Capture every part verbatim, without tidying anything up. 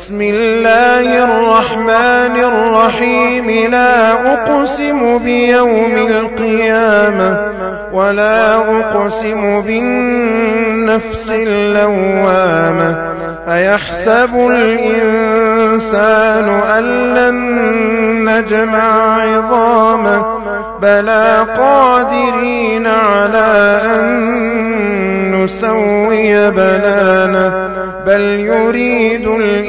بسم الله الرحمن الرحيم لا أقسم بيوم القيامة ولا أقسم بالنفس اللوامة أيحسب الإنسان أن لن نجمع عظامه بلى قادرين على أن نسوي بنانه بل يريد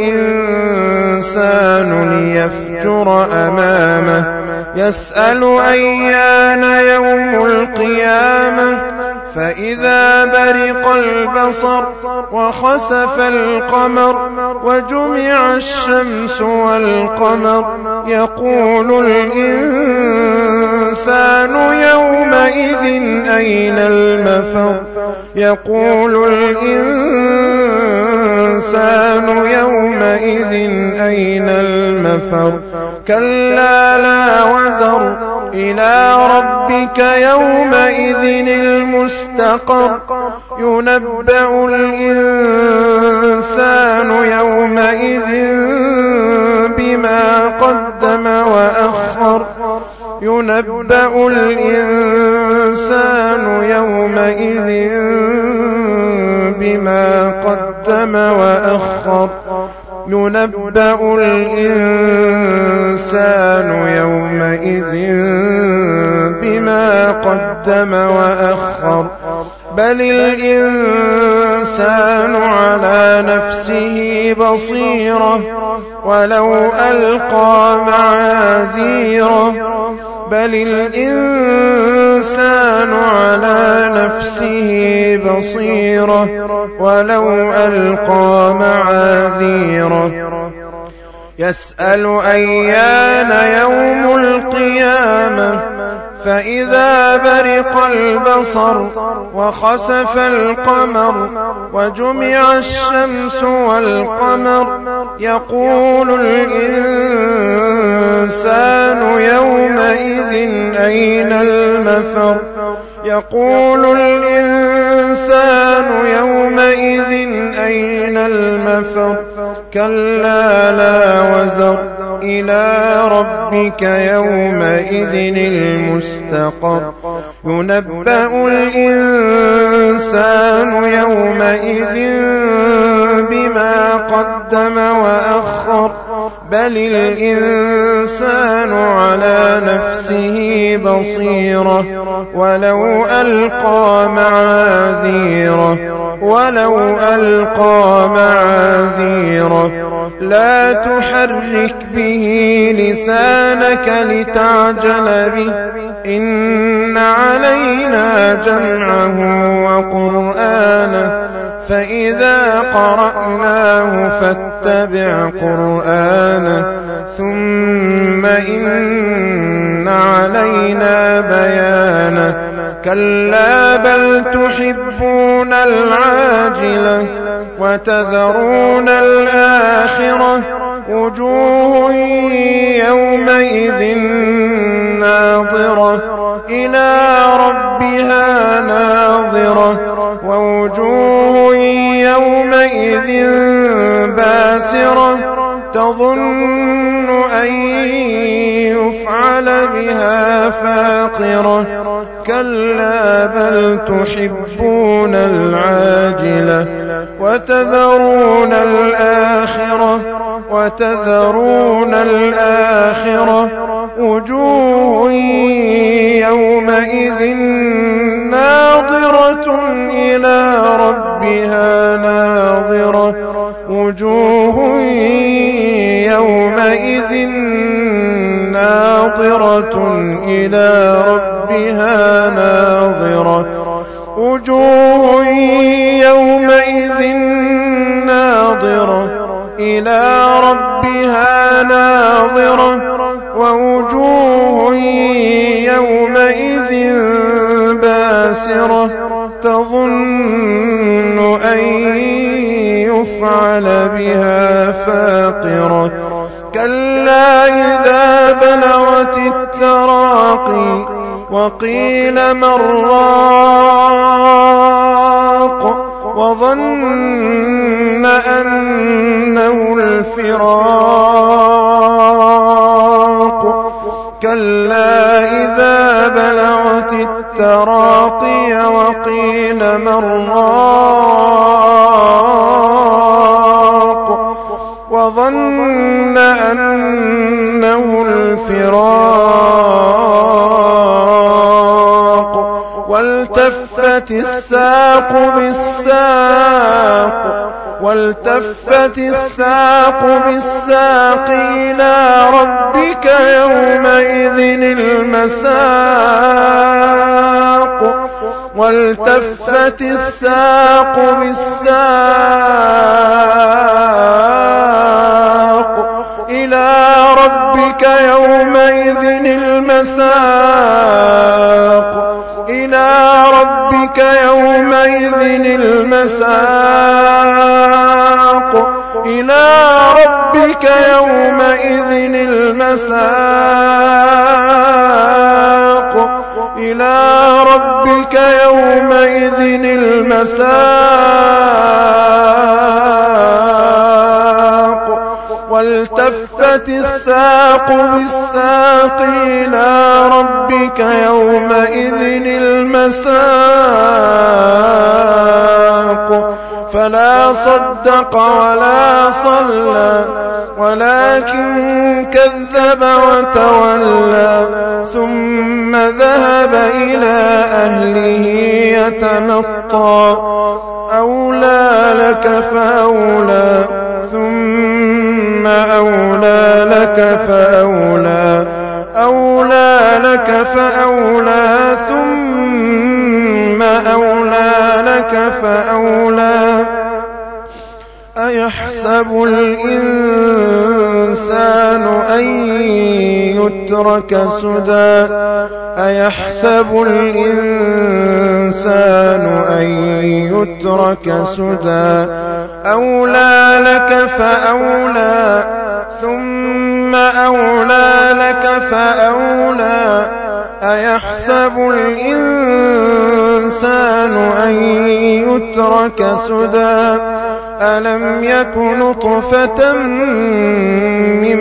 الإنسان ليفجر أمامه يسأل أيان يوم القيامة فإذا برق البصر وخسف القمر وجمع الشمس والقمر يقول الإنسان يومئذ أين المفر يقول الإنسان يومئذ أين المفر كلا لا وزر إلى ربك يومئذ المستقر ينبأ الإنسان يومئذ بما قدم وأخر ينبأ الإنسان يومئذ بما قدم وأخر ينبأ الإنسان يومئذ بما قدم وأخر بل الإنسان على نفسه بصيرة ولو ألقى معاذيره بل الإنسان على نفسه بصيرة ولو ألقى معاذيره يسأل أيان يوم القيامة فإذا برق البصر وخسف القمر وجمع الشمس والقمر يقول الإنسان يومئذ أين المفر يقول الإنسان يومئذ أين المفر كلا لا وزر إلى ربك يومئذ المستقر ينبأ الإنسان يومئذ بما قدم وأخر بل الإنسان على نفسه بصيرة ولو ألقى معاذيره ولو ألقى معاذيره لا تحرك به لسانك لتعجل به إن علينا جمعه وقرآنه فإذا قرأناه فاتبع قرآنه ثم إن علينا بيانه كلا بل تحبون العاجلة وتذرون الآخرة وجوه يومئذ ناظرة إلى ربها ناظرة ووجوه يومئذ باسرة تظن أن يفعل بها فاقرة كلا بل تحبون العاجلة وتذرون الآخرة وتذرون الآخرة وجوه يومئذ ناظرة إلى ربها ناظرة وجوه يومئذ ناظرة إلى ربها ناظرة وجوه يومئذ ناظرة إلى ربها ناظرة ووجوه يومئذ باسرة تظن أن يفعل بها فاقرة كلا إذا بلغت التراقي وقيل من راق وظن أنه الفراق كلا إذا بلغت التراقي وقيل من راق وظن أنه الفراق والتفت الساق بالساق والتفت الساق بالساق إلى ربك يومئذ المساق والتفت الساق بالساق إلى ربك يومئذ المساق إلى ربك يومئذ المساق إلى ربك يومئذ المساق إلى ربك يومئذ المساق والتفت الساق بالساق إلى ربك يومئذ المساق فلا صدق ولا صلى ولكن كذب وتولى ثم ذهب إلى أهله يتمطى أولى لك فأولى ثم أولى لك فأولى أولى لك فأولى ثم أولى لك فأولى أيحسب الإنسان أن يترك سدى أيحسب الإنسان أن يترك سدى أولى لك فأولى ثم أولى لك فأولى أيحسب الإنسان أن يترك سدى ألم يك نطفة من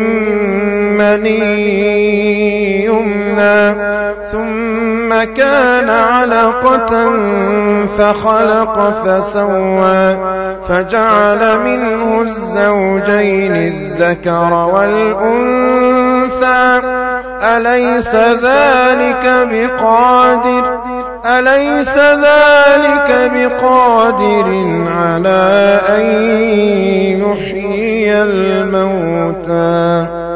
مني يمنى ثم كان علقة فخلق فسوى فجعل منه الزوجين الذكر والأنثى أليس ذلك بقادر أليس ذلك بقادر على أن يحيي الموتى